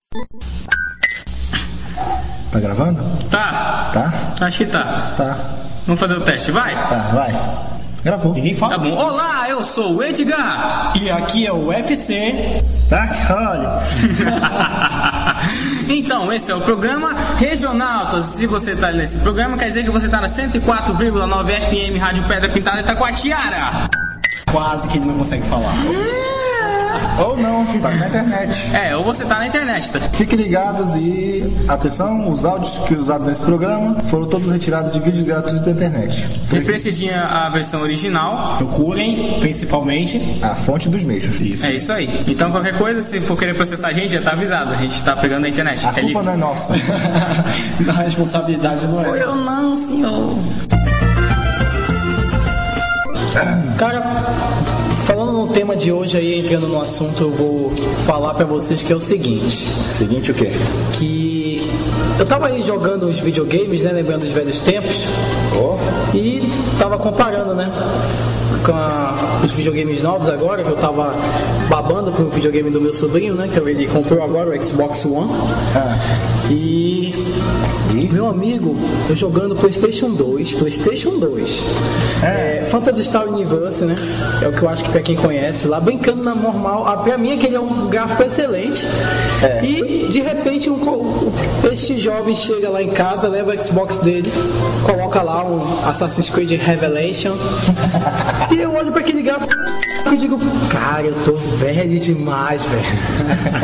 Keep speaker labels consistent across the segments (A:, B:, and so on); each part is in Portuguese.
A: Tá gravando?
B: Tá.
A: Tá?
B: Acho que tá.
A: Tá.
B: Vamos fazer o teste, vai?
A: Tá, vai. Gravou.
C: Ninguém fala?
B: Tá bom. Olá, eu sou o Edgar.
C: E aqui é o UFC.
A: Dark Holly.
B: Então, esse é o programa Regionaltas. Se você tá nesse programa, quer dizer que você tá na 104,9 FM Rádio Pedra Pintada Itacoatiara.
C: Quase que ele não consegue falar.
A: Ou não, tá na internet.
B: Ou você tá na internet.
A: Fiquem ligados e atenção, os áudios que usados nesse programa foram todos retirados de vídeos gratuitos da internet.
B: Prestigia a versão original.
C: Procurem, principalmente,
A: a fonte dos mesmos.
C: Isso.
B: É isso aí. Então qualquer coisa, se for querer processar a gente, já tá avisado. A gente tá pegando na internet.
A: A culpa não é nossa.
C: A responsabilidade não é.
B: Foi eu não, senhor.
C: Cara, falando no tema de hoje aí, entrando no assunto, eu vou falar pra vocês que é o seguinte.
A: Seguinte o quê?
C: Que eu tava aí jogando os videogames, né, lembrando dos velhos tempos. E tava comparando, né, com os videogames novos agora, que eu tava babando pro videogame do meu sobrinho, né, que ele comprou agora o Xbox One. E meu amigo, eu jogando PlayStation 2. Phantasy Star Universe, né? É o que eu acho que pra quem conhece, lá brincando na normal. Pra mim aquele é um gráfico excelente. E de repente este jovem chega lá em casa, leva o Xbox dele, coloca lá um Assassin's Creed Revelation. E eu olho pra aquele gráfico e digo, cara, eu tô velho demais, velho.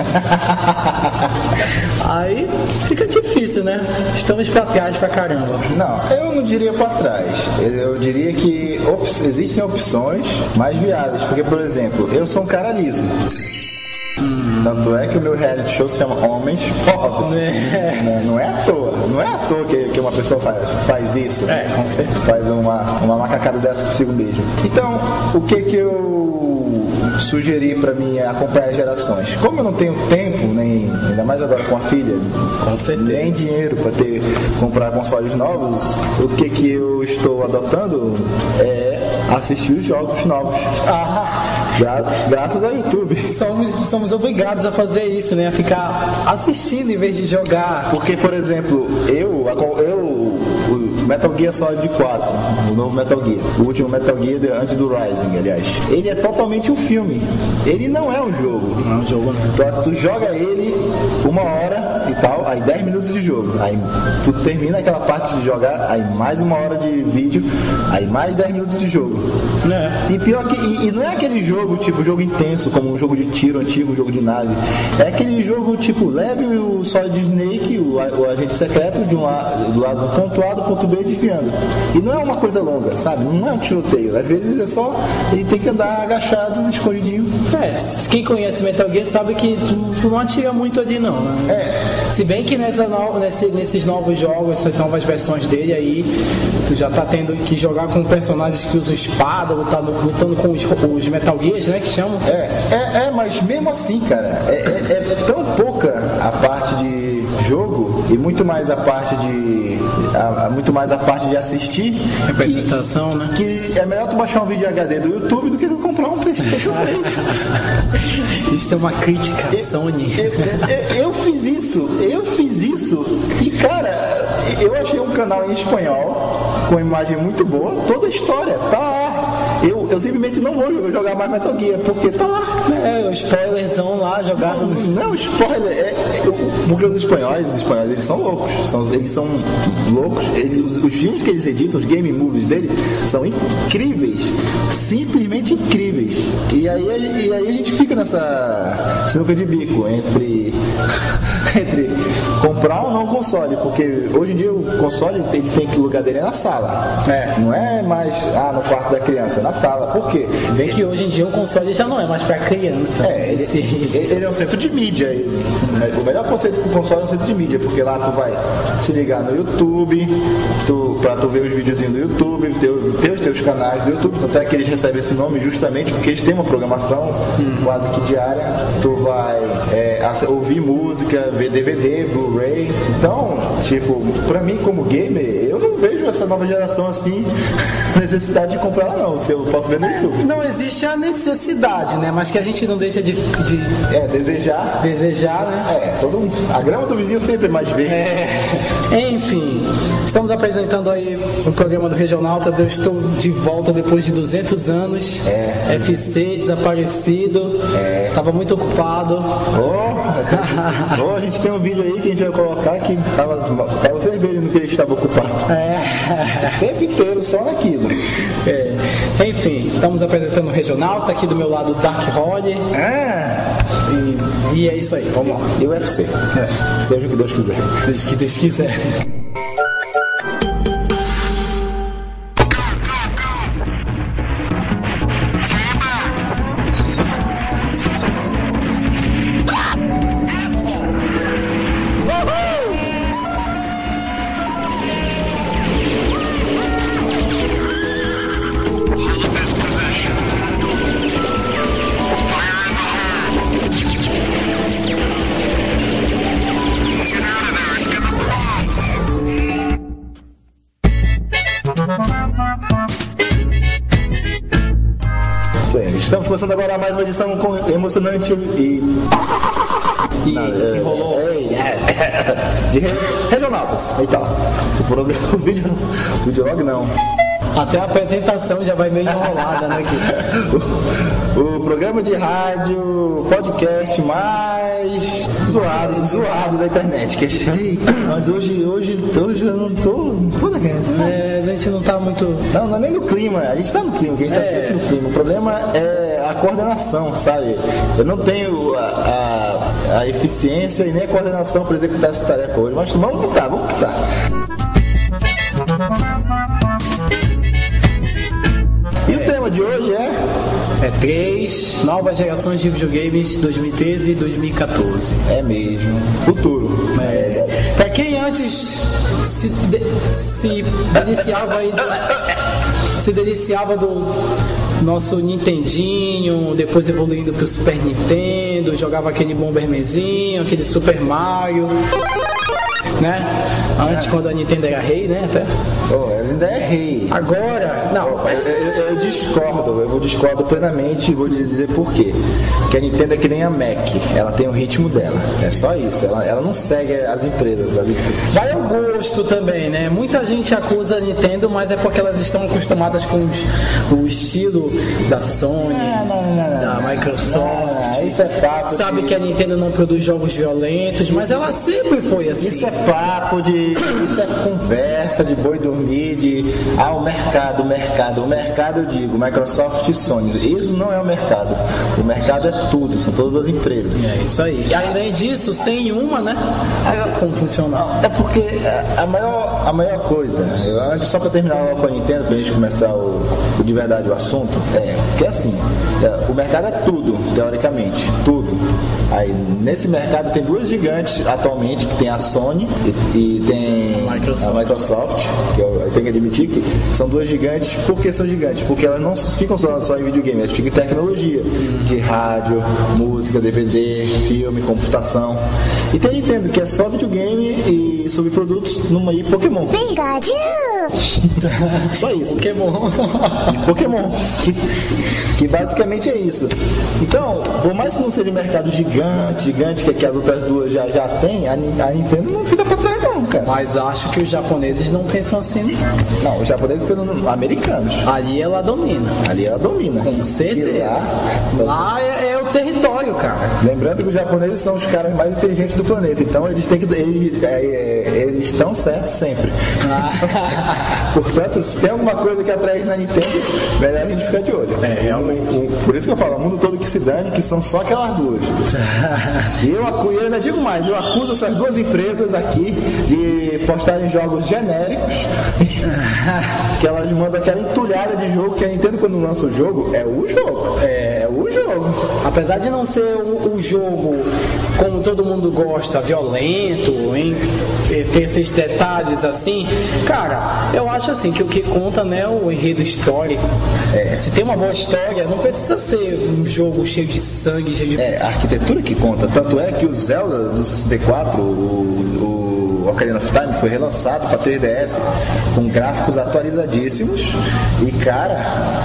C: Aí fica difícil, né? Estamos pra trás pra caramba.
A: Não, eu não diria pra trás. Eu diria que existem opções mais viáveis. Porque, por exemplo, eu sou um cara liso. Tanto é que o meu reality show se chama Homens Pobres. Não é à toa. Não é à toa que uma pessoa faz isso.
C: Com certeza.
A: Faz uma macacada dessa consigo mesmo. Então, o que eu sugeri pra mim é acompanhar as gerações. Como eu não tenho tempo, nem ainda mais agora com a filha,
C: com certeza,
A: nem dinheiro pra comprar consoles novos, o que eu estou adotando é assistir os jogos novos. Graças ao YouTube.
C: Somos obrigados a fazer isso, né? A ficar assistindo em vez de jogar.
A: Porque, por exemplo, o Metal Gear Solid 4, o novo Metal Gear, o último Metal Gear antes do Rising, aliás, ele é totalmente um filme. Ele não é um jogo.
C: Não é um jogo, não.
A: Tu joga ele 1 hora e tal, aí 10 minutos de jogo. Aí tu termina aquela parte de jogar, aí mais 1 hora de vídeo, aí mais 10 minutos de jogo. E pior que e não é aquele jogo tipo jogo intenso, como um jogo de tiro antigo, um jogo de nave. É aquele jogo tipo leve o Solid Snake, o agente secreto do lado do ponto A do ponto B desviando. E não é uma coisa longa, sabe? Não é um tiroteio. Às vezes é só ele tem que andar agachado, escondidinho.
C: Quem conhece Metal Gear sabe que tu não atira muito ali não, né? Se bem que nesses novos jogos, essas novas versões dele aí, tu já tá tendo que jogar com personagens que usam espada, lutando com os Metal Gears, né? Que chamam.
A: Mas mesmo assim, cara, é tão pouca a parte de jogo e muito mais a parte de assistir,
C: representação, né?
A: Que é melhor tu baixar um vídeo HD do YouTube do que tu comprar um PlayStation 3.
C: Isso é uma crítica à Sony.
A: Eu fiz isso e, cara, eu achei um canal em espanhol com imagem muito boa, toda a história tá lá. Eu simplesmente não vou jogar mais Metal Gear, porque tá lá.
C: O spoilerzão lá jogado.
A: Não, spoiler. Porque os espanhóis eles são loucos. Eles são loucos. Os filmes que eles editam, os game movies dele, são incríveis. Simplesmente incríveis. E aí a gente fica nessa sinuca de bico entre comprar ou não console, porque hoje em dia o console ele tem que o lugar dele é na sala. Não é mais no quarto da criança, é na sala. Por quê?
C: Bem que hoje em dia o console já não é mais pra criança.
A: Ele é um centro de mídia. O melhor conceito do console é um centro de mídia, porque lá tu vai se ligar no YouTube, pra tu ver os videozinhos do YouTube, ter os teus canais do YouTube. Até que eles recebem esse nome justamente porque eles têm uma programação quase que diária. Tu vai ouvir música, ver DVD, Blu-ray, Play. Então, tipo, pra mim como gamer, eu não vejo essa nova geração assim, necessidade de comprar ela não, se eu posso ver no YouTube.
C: Não existe a necessidade, né? Mas que a gente não deixa de
A: desejar.
C: Desejar, né?
A: A grama do vizinho sempre é mais verde.
C: Enfim, estamos apresentando aí o programa do Regionaltas. Eu estou de volta depois de 200 anos. FC, desaparecido. Estava muito ocupado.
A: A gente tem um vídeo aí que a gente vai colocar que tava pra vocês verem no que ele estava ocupado. O tempo inteiro só naquilo.
C: Enfim, estamos apresentando o Regional. Tá aqui do meu lado o Dark Holly. E é isso aí, vamos lá.
A: E o UFC. Seja o que Deus quiser.
C: Seja o que Deus quiser.
A: Estamos começando agora mais uma edição emocionante e
C: desenrolou
A: de Regionaltas. Eita, o videolog não.
C: Até a apresentação já vai meio enrolada, né?
A: O programa de rádio, podcast mais zoado da internet. Mas hoje eu não tô daquele.
C: A gente não tá muito.
A: Não é nem no clima, a gente tá no clima, a gente tá sempre no clima. O problema é a coordenação, sabe? Eu não tenho a eficiência e nem a coordenação para executar essa tarefa hoje, mas vamos que tá. E o tema de hoje
C: é 3 novas gerações de videogames 2013 e 2014.
A: É mesmo. Futuro.
C: Pra quem antes se deliciava do nosso Nintendinho, depois evoluindo pro Super Nintendo, jogava aquele Bombermanzinho, aquele Super Mario, né? Antes, quando a Nintendo era rei, né? Até.
A: Ela ainda é rei.
C: Agora, não.
A: Eu discordo plenamente e vou dizer por quê. Porque a Nintendo é que nem a Mac, ela tem o ritmo dela. É só isso. Ela não segue as empresas.
C: Vai ao gosto também, né? Muita gente acusa a Nintendo, mas é porque elas estão acostumadas com o estilo da Sony, da Microsoft.
A: Isso é fato.
C: Sabe que a Nintendo não produz jogos violentos, mas ela sempre foi assim.
A: Isso é papo isso é conversa de boi dormir, o mercado, eu digo, Microsoft e Sony. Isso não é o mercado. O mercado é tudo, são todas as empresas.
C: É isso aí. E além disso, sem uma, né? Como funciona?
A: É porque a maior coisa, só para terminar logo com a Nintendo, pra gente começar de verdade o assunto, que assim, o mercado é tudo, teoricamente, tudo. Aí nesse mercado tem duas gigantes atualmente, que tem a Sony e tem a Microsoft, que eu tenho que admitir que são duas gigantes. Por que são gigantes? Porque elas não ficam só em videogame, elas ficam em tecnologia, de rádio, música, DVD, filme, computação. E tem a Nintendo, que é só videogame e subprodutos numa Pokémon. Só isso. Pokémon. Que basicamente é isso. Então, por mais que não seja um mercado gigante, que as outras duas já tem, a Nintendo não fica pra trás não, cara.
C: Mas acho que os japoneses não pensam assim.
A: Não, os japoneses pensam americanos.
C: Ali ela domina.
A: Com certeza.
C: Lá é o território, cara.
A: Lembrando que os japoneses são os caras mais inteligentes do planeta, então eles estão certos sempre. Portanto, se tem alguma coisa que atrai na Nintendo, melhor a gente ficar de olho.
C: Realmente.
A: Por isso que eu falo, o mundo todo que se dane, que são só aquelas duas. E eu ainda digo mais, eu acuso essas duas empresas aqui de postarem jogos genéricos, que elas mandam aquela entulhada de jogo, que a Nintendo, quando lança o jogo, é o jogo.
C: Apesar de não ser o jogo como todo mundo gosta, violento, ter esses detalhes assim, cara, eu acho assim que o que conta, né, é o enredo histórico. Se tem uma boa história, não precisa ser um jogo cheio de sangue, cheio de...
A: a arquitetura que conta. Tanto é que o Zelda do 64, o o Ocarina of Time foi relançado para 3DS com gráficos atualizadíssimos e, cara,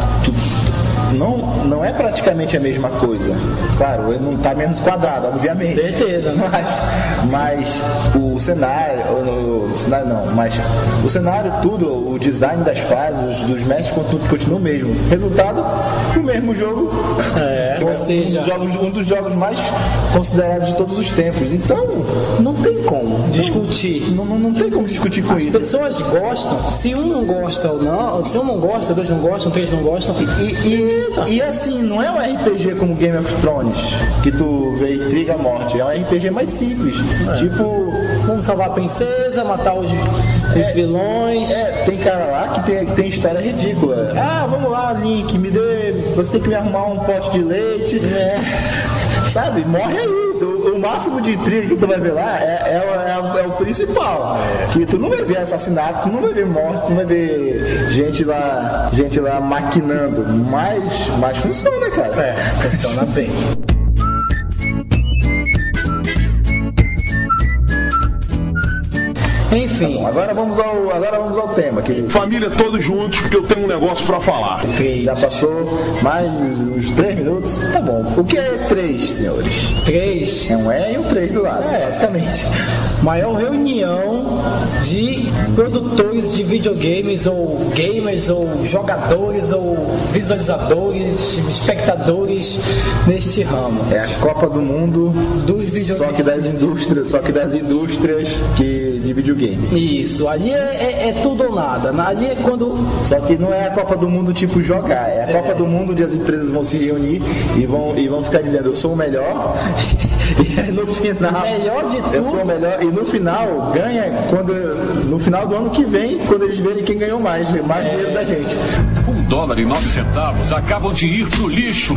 A: não é praticamente a mesma coisa. Claro, ele não tá menos quadrado, obviamente.
C: Certeza, né?
A: Mas o cenário, mas o cenário, tudo, o design das fases, dos mestres, continua o mesmo. Resultado, o mesmo jogo.
C: Ou seja,
A: um dos jogos mais considerados de todos os tempos. Então,
C: não tem como discutir.
A: Não tem como discutir com isso.
C: As pessoas gostam. Se um não gosta ou não, se um não gosta, dois não gostam, três não gostam.
A: E assim, não é um RPG como Game of Thrones, que tu vê intriga a morte. É um RPG mais simples. Tipo,
C: vamos salvar a princesa, matar os vilões.
A: Tem cara lá que tem história ridícula. Vamos lá, Link, você tem que me arrumar um pote de leite. Sabe? Morre aí. O máximo de intriga que tu vai ver lá é o principal. Que tu não vai ver assassinato, tu não vai ver morte, tu não vai ver gente lá maquinando. Mas funciona, cara.
C: Funciona bem. Enfim.
A: Tá bom, agora vamos ao tema.
D: Família todos juntos, porque eu tenho um negócio pra falar.
A: Já passou mais uns 3 minutos? Tá bom. O que é 3, senhores?
C: 3?
A: É um E e um 3 do lado, basicamente.
C: Maior reunião de produtores de videogames, ou gamers, ou jogadores, ou visualizadores, espectadores neste ramo.
A: É a Copa do Mundo
C: dos videogames.
A: Só que das indústrias de videogame.
C: Isso, ali é tudo ou nada. Ali é quando.
A: Só que não é a Copa do Mundo tipo jogar, é a Copa do Mundo onde as empresas vão se reunir e vão ficar dizendo eu sou o melhor. E no final.
C: Melhor de tudo.
A: Eu sou o melhor. E no final ganha no final do ano que vem, quando eles verem quem ganhou mais dinheiro da gente.
D: $1,09 acabam de ir pro lixo.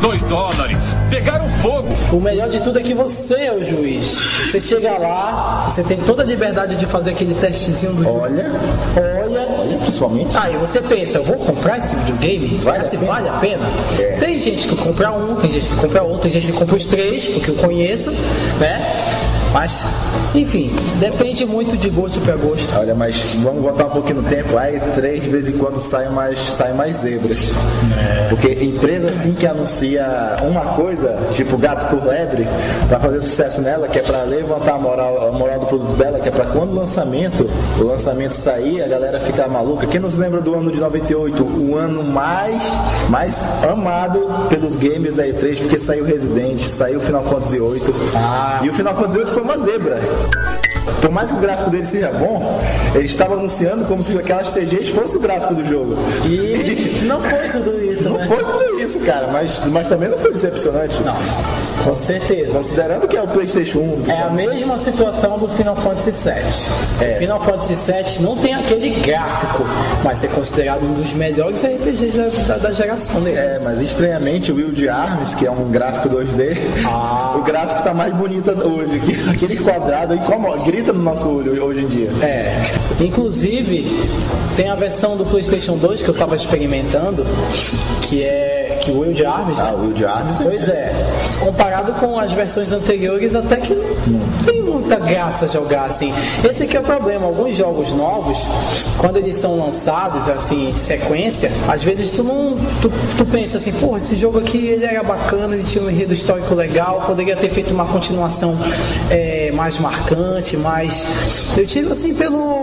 D: $2 pegaram fogo.
C: O melhor de tudo é que você é o juiz. Você chega lá, você tem toda a liberdade de fazer aquele testezinho do jogo.
A: Olha, principalmente.
C: Aí você pensa, eu vou comprar esse videogame? Vale a pena? Tem gente que compra um, tem gente que compra outro, tem gente que compra os 3, porque eu conheço, né? Mas, enfim, depende muito de gosto pra gosto.
A: Olha, mas vamos voltar um pouquinho no tempo. Aí 3 de vez em quando saem mais zebras. Porque empresa assim que anuncia uma coisa, tipo gato por lebre, pra fazer sucesso nela, que é pra levantar a moral do produto dela, que é pra quando o lançamento sair, a galera ficar maluca. Quem não se lembra do ano de 98? O ano mais amado pelos games da E3, porque saiu Resident, saiu Final Fantasy VIII. E o Final Fantasy VIII foi uma zebra. Por mais que o gráfico dele seja bom, ele estava anunciando como se aquelas CGs fosse o gráfico do jogo.
C: E não foi tudo isso,
A: Não foi tudo isso, cara, mas também não foi decepcionante.
C: Não, com certeza.
A: Considerando que é o PlayStation 1.
C: É a mesma situação do Final Fantasy VII. O Final Fantasy VII não tem aquele gráfico, mas é considerado um dos melhores RPGs da geração dele.
A: Mas estranhamente o Wild Arms, que é um gráfico 2D, o gráfico tá mais bonito hoje. Aquele quadrado grita no nosso olho hoje em dia.
C: Inclusive, tem a versão do PlayStation 2 que eu tava experimentando, que o Wild Arms, né?
A: O Wild Arms.
C: Pois é. Comparado com as versões anteriores, até que não tem muita graça jogar assim. Esse aqui é o problema. Alguns jogos novos, quando eles são lançados assim, em sequência, às vezes tu pensa assim, pô, esse jogo aqui ele era bacana, ele tinha um enredo histórico legal, poderia ter feito uma continuação mais marcante, mas eu tiro assim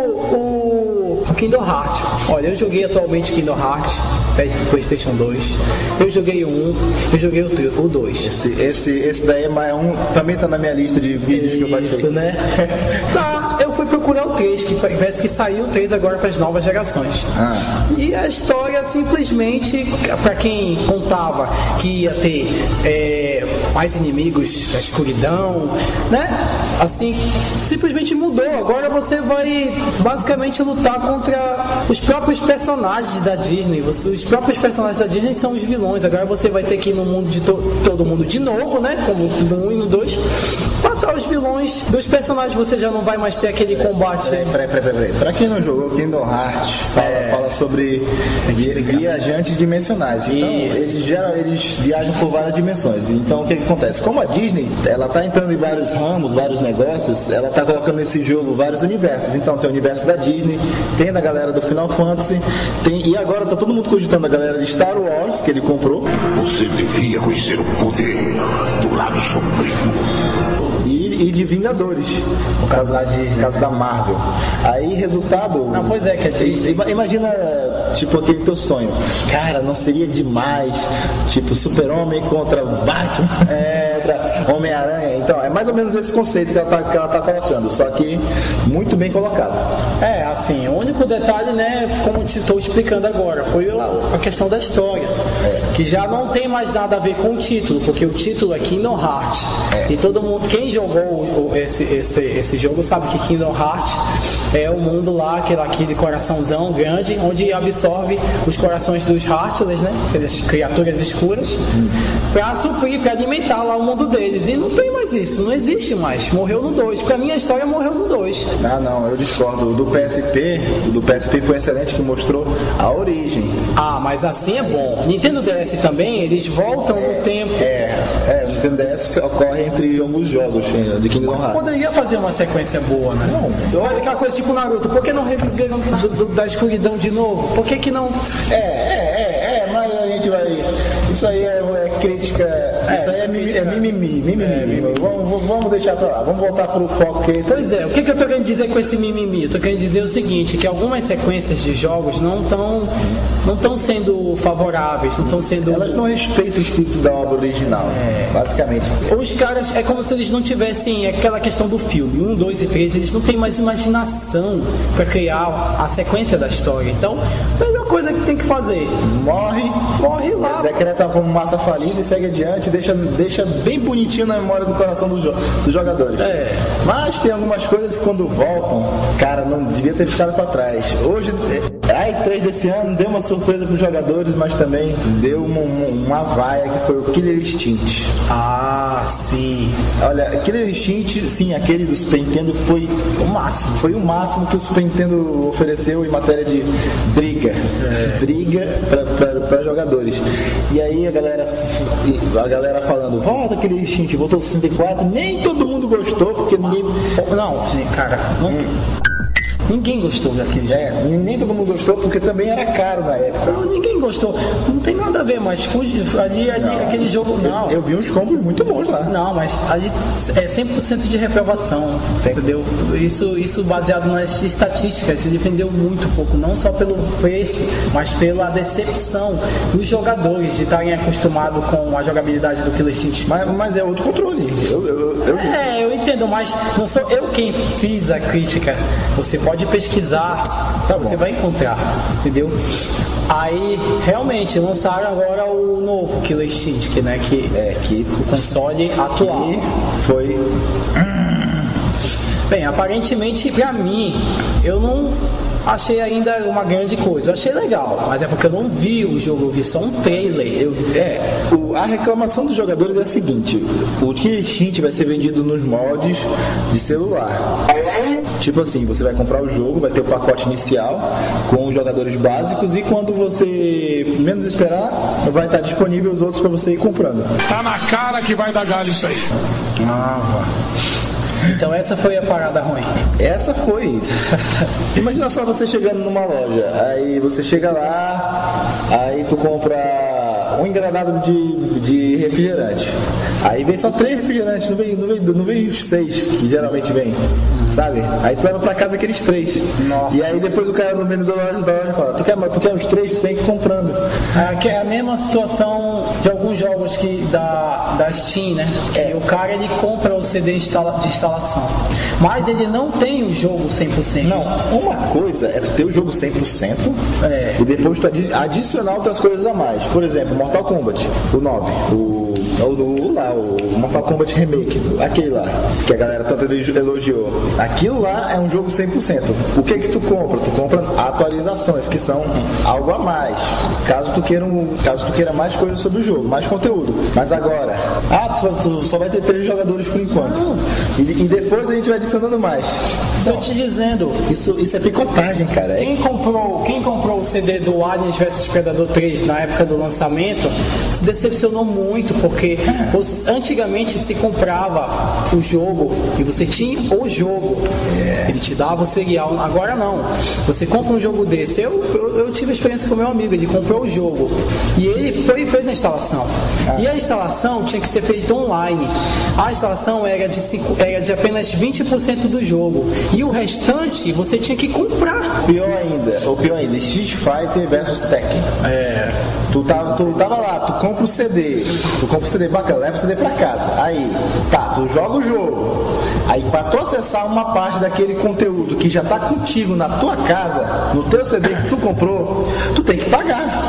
C: pelo Kingdom Hearts. Olha, eu joguei atualmente Kingdom Hearts PlayStation 2, eu joguei o 1, eu joguei o 2.
A: Esse daí é mais um, também tá na minha lista de vídeos que eu baixei.
C: Isso, né? Eu fui procurar o 3, que parece que saiu o 3 agora para as novas gerações. E a história simplesmente, para quem contava que ia ter mais inimigos da escuridão, né? Assim, simplesmente mudou. Agora você vai basicamente lutar contra os próprios personagens da Disney. Os próprios personagens da Disney são os vilões. Agora você vai ter que ir no mundo de todo mundo de novo, né? Como no 1 e no 2, matar os vilões dos personagens, você já não vai mais ter aquele combate.
A: Peraí. Pra quem não jogou, Kingdom Hearts fala sobre viajantes dimensionais. Então, eles viajam por várias dimensões. Então, o que acontece? Como a Disney, ela tá entrando em vários ramos, vários negócios, ela tá colocando nesse jogo vários universos. Então, tem o universo da Disney, tem da galera do Final Fantasy, e agora tá todo mundo cogitando a galera de Star Wars, que ele comprou.
E: Você devia conhecer o poder do lado sombrio.
A: E de Vingadores, no caso da Marvel. Aí, resultado...
C: Não, pois é, que é Disney.
A: Imagina, tipo, aquele teu sonho. Cara, não seria demais, tipo, Super-Homem contra Batman, contra Homem-Aranha. Então, é mais ou menos esse conceito que ela tá colocando, só que muito bem colocado.
C: Assim, o único detalhe, né, como estou explicando agora, foi a questão da história, que já não tem mais nada a ver com o título, porque o título é Kingdom Hearts. E todo mundo, quem jogou esse jogo sabe que Kingdom Hearts é o mundo lá, aquele coraçãozão grande, onde absorve os corações dos Heartless, né, aquelas criaturas escuras, para suprir, para alimentar lá o mundo deles. E não tem mais isso, não existe mais. Morreu no 2. Pra mim a história morreu no 2.
A: Não, eu discordo. O do PSP foi excelente, que mostrou a origem.
C: Mas assim é bom. Nintendo DS também, eles voltam no tempo.
A: O Nintendo DS ocorre entre ambos os jogos de Kingdom Hearts.
C: Poderia fazer uma sequência boa, né? Não. Faz aquela coisa tipo Naruto. Por que não reviveram da escuridão de novo? Por que não...
A: Mas a gente vai... Isso aí é crítica... Isso aí é mimimi. Vamos deixar pra lá. Vamos voltar pro foco que...
C: Pois é. O que eu tô querendo dizer com esse mimimi? Eu tô querendo dizer o seguinte, que algumas sequências de jogos não estão sendo favoráveis, não estão sendo...
A: Elas não respeitam o espírito da obra original, basicamente.
C: Os caras, é como se eles não tivessem aquela questão do filme, 1, 2 e 3, eles não têm mais imaginação para criar a sequência da história. Então, a melhor coisa que tem que fazer, morre lá.
A: Decreta como massa falida e segue adiante, deixa bem bonitinho na memória do coração dos jogadores. Mas tem algumas coisas que quando voltam, cara, não devia ter ficado para trás. Hoje, a E3 desse ano deu uma surpresa para os jogadores, mas também deu uma vaia, que foi o Killer Instinct.
C: Sim.
A: Olha, Killer Instinct, sim, aquele do Super Nintendo foi o máximo. Foi o máximo que o Super Nintendo ofereceu em matéria de briga para jogadores. E aí a galera falando, volta Killer Instinct, voltou 64, nem todo mundo gostou, porque ninguém...
C: Não, cara, ninguém gostou daquele jogo.
A: Nem todo mundo gostou, porque também era caro na época.
C: Ninguém gostou. Não tem nada a ver, mas ali aquele jogo... Não.
A: Eu vi uns combos muito bons lá.
C: Não, mas ali é 100% de reprovação, entendeu? Isso baseado nas estatísticas, ele vendeu muito pouco, não só pelo preço, mas pela decepção dos jogadores de estarem acostumados com a jogabilidade do Killer Instinct.
A: Mas é outro controle.
C: Eu entendo, mas não sou eu quem fiz a crítica. Você pode pesquisar, você vai encontrar, entendeu? Aí realmente lançaram agora o novo Killer Instinct, que o console atual
A: foi.
C: Bem, aparentemente pra mim, eu não achei ainda uma grande coisa. Eu achei legal, mas é porque eu não vi o jogo, eu vi só um trailer.
A: A reclamação dos jogadores é a seguinte: o Killer Instinct vai ser vendido nos moldes de celular. Tipo assim, você vai comprar o jogo, vai ter o pacote inicial com os jogadores básicos, e quando você menos esperar, vai estar disponível os outros para você ir comprando.
E: Tá na cara que vai dar galho isso aí.
C: Então essa foi a parada ruim.
A: Essa foi. Imagina só você chegando numa loja, aí você chega lá, aí tu compra um engradado de refrigerante. Aí vem só 3 refrigerantes, não vem os 6 que geralmente vem, sabe? Aí tu leva pra casa aqueles 3.
C: Nossa.
A: E aí depois o cara no vendedor da loja fala, tu quer os 3, tu tem que ir comprando.
C: Que é a mesma situação de alguns jogos da Steam, né? Que o cara ele compra o CD de instalação, mas ele não tem o jogo 100%.
A: Não, uma coisa é tu ter o jogo 100% e depois tu adicionar outras coisas a mais. Por exemplo, Mortal Kombat, o 9, O Mortal Kombat Remake, aquele lá, que a galera tanto elogiou. Aquilo lá é um jogo 100%. O que tu compra? Tu compra atualizações, que são algo a mais. Caso tu queira mais coisas sobre o jogo, mais conteúdo. Mas agora, tu só vai ter 3 jogadores por enquanto. E depois a gente vai adicionando mais.
C: Tô te dizendo.
A: Isso é picotagem, cara.
C: Quem comprou o CD do Aliens vs Predador 3 na época do lançamento se decepcionou muito, porque antigamente se comprava o jogo e você tinha o jogo. Ele te dava o serial. Agora não. Você compra um jogo desse. Eu tive a experiência com meu amigo. Ele comprou o jogo e ele foi e fez a instalação. E a instalação tinha que ser feita online. A instalação era de apenas 20% do jogo. E o restante você tinha que comprar.
A: Pior ainda, Street Fighter vs Tekken. Tu tava lá, tu compra o CD bacana, leva o CD pra casa. Aí, tu joga o jogo. Aí, pra tu acessar uma parte daquele conteúdo que já tá contigo na tua casa, no teu CD que tu comprou, tu tem que pagar.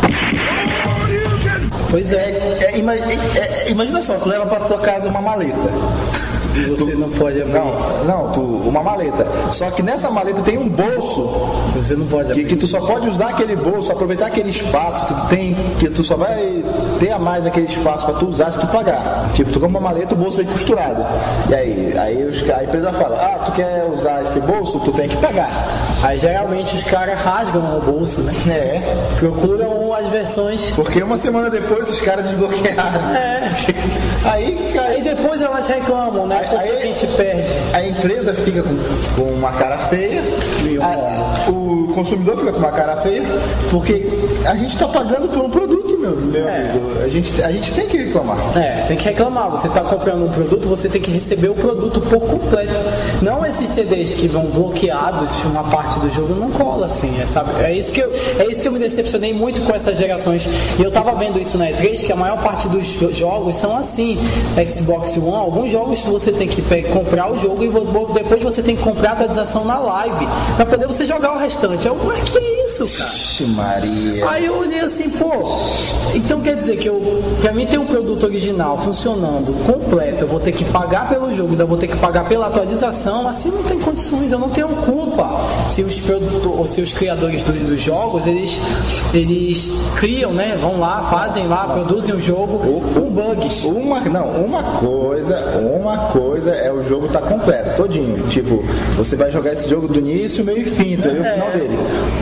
C: Pois é.
A: Imagina só, tu leva pra tua casa uma maleta.
C: E você não pode abrir.
A: Uma maleta. Só que nessa maleta tem um bolso.
C: Você não pode abrir.
A: Que tu só pode usar aquele bolso, aproveitar aquele espaço que tu tem, que tu só vai ter a mais aquele espaço pra tu usar se tu pagar. Tipo, tu compra uma maleta, o bolso vem costurado. E aí a empresa fala, tu quer usar esse bolso? Tu tem que pagar.
C: Aí geralmente os caras rasgam o bolso, né? Procuram as versões.
A: Porque uma semana depois os caras desbloquearam. Aí
C: depois elas reclamam, né? Porque a gente perde.
A: A empresa fica com uma cara feia, o consumidor fica com uma cara feia, porque a gente tá pagando por um produto, meu amigo. A gente tem que reclamar.
C: Tem que reclamar. Você tá comprando um produto, você tem que receber o produto por completo. Não esses CDs que vão bloqueados, uma parte do jogo não cola assim, sabe? É isso que eu me decepcionei muito com essas gerações. E eu tava vendo isso na E3, que a maior parte dos jogos são assim. Xbox One, alguns jogos você tem que comprar o jogo e depois você tem que comprar a atualização na live pra poder você jogar o restante. Mas que é isso, cara?
A: Ixi, Maria.
C: Aí eu olhei assim, então quer dizer que pra mim ter um produto original funcionando completo, eu vou ter que pagar pelo jogo, ainda vou ter que pagar pela atualização. Assim não tem condições, eu não tenho culpa se os criadores dos jogos eles criam, né? Vão lá, fazem lá, produzem o jogo com bugs.
A: Uma coisa é o jogo tá completo, todinho. Tipo, você vai jogar esse jogo do início, meio e fim, tu vai ver o final dele.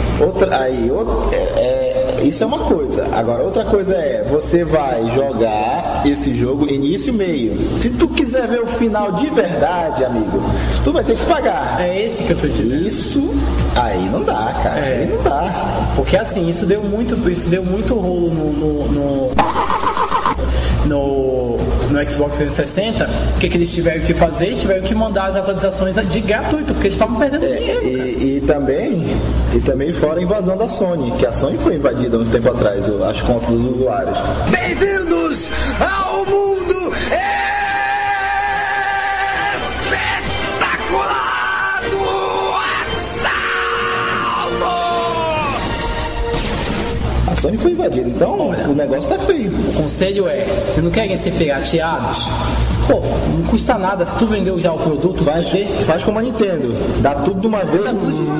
A: Isso é uma coisa. Agora, outra coisa é, você vai jogar esse jogo início e meio. Se tu quiser ver o final de verdade, amigo, tu vai ter que pagar.
C: É esse que eu tô dizendo.
A: Isso aí não dá, cara. Aí não dá.
C: Porque assim, isso deu muito rolo no Xbox 360. O que eles tiveram que fazer? Tiveram que mandar as atualizações de gratuito, porque eles estavam perdendo dinheiro.
A: E também fora a invasão da Sony, que a Sony foi invadida um tempo atrás, as contas dos usuários.
E: Bem-vindos ao mundo espetacular do assalto!
A: A Sony foi invadida, então o negócio tá feio.
C: O conselho é, se não querem ser pirateados, não custa nada. Se tu vendeu já o produto,
A: faz como a Nintendo, dá tudo de uma vez,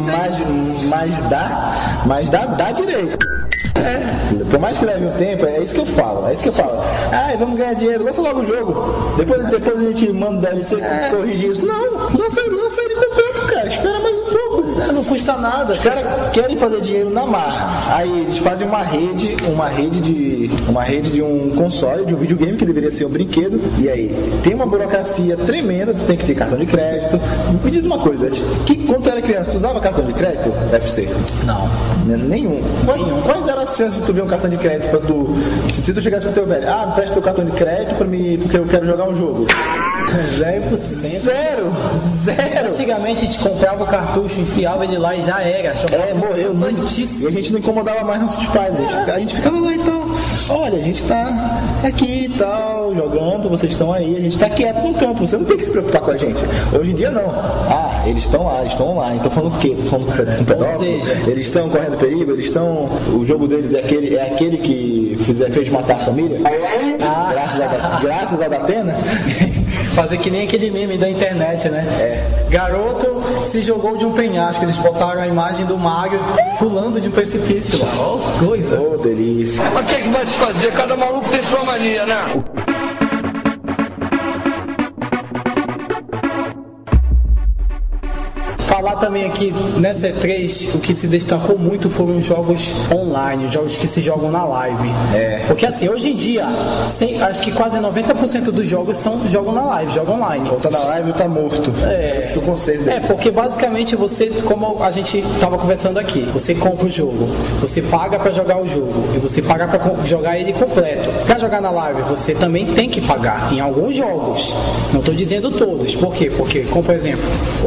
A: mas dá direito. Por mais que leve um tempo, é isso que eu falo. Vamos ganhar dinheiro, lança logo o jogo. Depois a gente manda o DLC corrigir isso. Não, lança ele completo, cara. Espera mais um pouco.
C: Não custa nada.
A: Os caras querem fazer dinheiro na marra. Aí eles fazem uma rede de um console, de um videogame que deveria ser um brinquedo. E aí tem uma burocracia tremenda. Tu tem que ter cartão de crédito. Me diz uma coisa, quando tu era criança, tu usava cartão de crédito, FC?
C: Não.
A: Nenhum. Quais eram as chances de tu ver um cartão de crédito pra tu... Se tu chegasse pro teu velho, me presta teu cartão de crédito pra mim, porque eu quero jogar um jogo.
C: 0%.
A: Zero.
C: Antigamente a gente comprava o cartucho, enfiava ele lá e já era.
A: Morreu. E a gente não incomodava mais nossos pais. A gente ficava lá, então, olha, a gente tá aqui e tal, jogando, vocês estão aí, a gente tá quieto num canto, você não tem que se preocupar com a gente. Hoje em dia não. eles estão online. Tô falando o quê? Tô falando com pedófilo? Eles estão correndo perigo? O jogo deles é aquele que fez matar a família? Graças ao Datena?
C: Fazer que nem aquele meme da internet, né? Garoto se jogou de um penhasco. Eles botaram a imagem do Mario pulando de um precipício lá. Ó, coisa.
A: Ô, delícia.
F: Mas o que vai se fazer? Cada maluco tem sua mania, né?
C: Falar também aqui nessa E3, o que se destacou muito foram os jogos online, os jogos que se jogam na live. Porque assim, hoje em dia, acho que quase 90% dos jogos jogam na live, jogam online.
A: Ou tá na live ou tá morto. Esse que eu conselho dele.
C: Porque basicamente você, como a gente tava conversando aqui, você compra o jogo, você paga pra jogar o jogo e você paga pra jogar ele completo. Pra jogar na live, você também tem que pagar em alguns jogos. Não tô dizendo todos. Por quê? Porque, como por exemplo,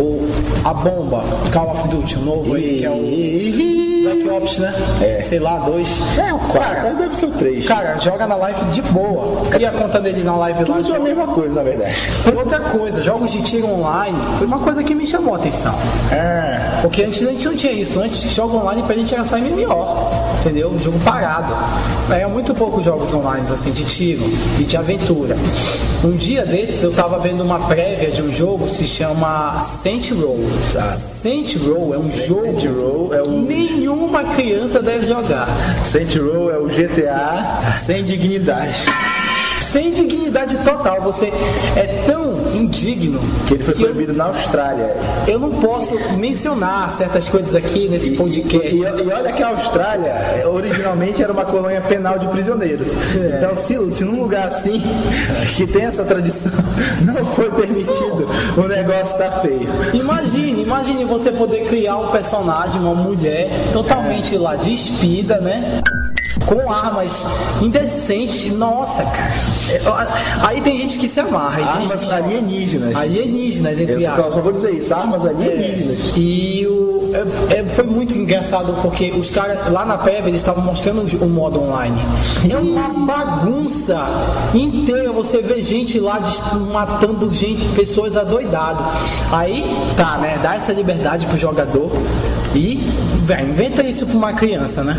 C: a bomba, Call of Duty, o novo aí, que é o Black Ops, né? Sei lá, 2.
A: O 4, deve ser o 3.
C: Cara, joga na live de boa. Cria a conta dele na live lá.
A: Tudo é a mesma coisa, na verdade.
C: Outra coisa, jogos de tiro online foi uma coisa que me chamou a atenção. Porque antes a gente não tinha isso. Antes, jogo online pra gente era só MMO. Entendeu? Um jogo parado. É muito poucos jogos online, assim, de tiro e de aventura. Um dia desses eu tava vendo uma prévia de um jogo que se chama Saints Row. Saints Row é um jogo que nenhuma criança deve jogar.
A: Saints Row é o GTA sem dignidade.
C: Sem dignidade total. Você é tão indigno
A: que ele foi proibido na Austrália.
C: Eu não posso mencionar certas coisas aqui nesse podcast.
A: E olha que a Austrália originalmente era uma colônia penal de prisioneiros. Então se num lugar assim que tem essa tradição não foi permitido, o negócio tá feio.
C: Imagine você poder criar um personagem, uma mulher totalmente lá despida, né? Com armas indecentes. Nossa, cara. Aí tem gente que se amarra.
A: Armas alienígenas,
C: entre aspas.
A: Só vou dizer isso, armas alienígenas.
C: E foi muito engraçado porque os caras lá na prévia eles estavam mostrando o modo online. É uma bagunça inteira. Você vê gente lá matando pessoas adoidado. Aí tá, né? Dá essa liberdade pro jogador e inventa isso pra uma criança, né?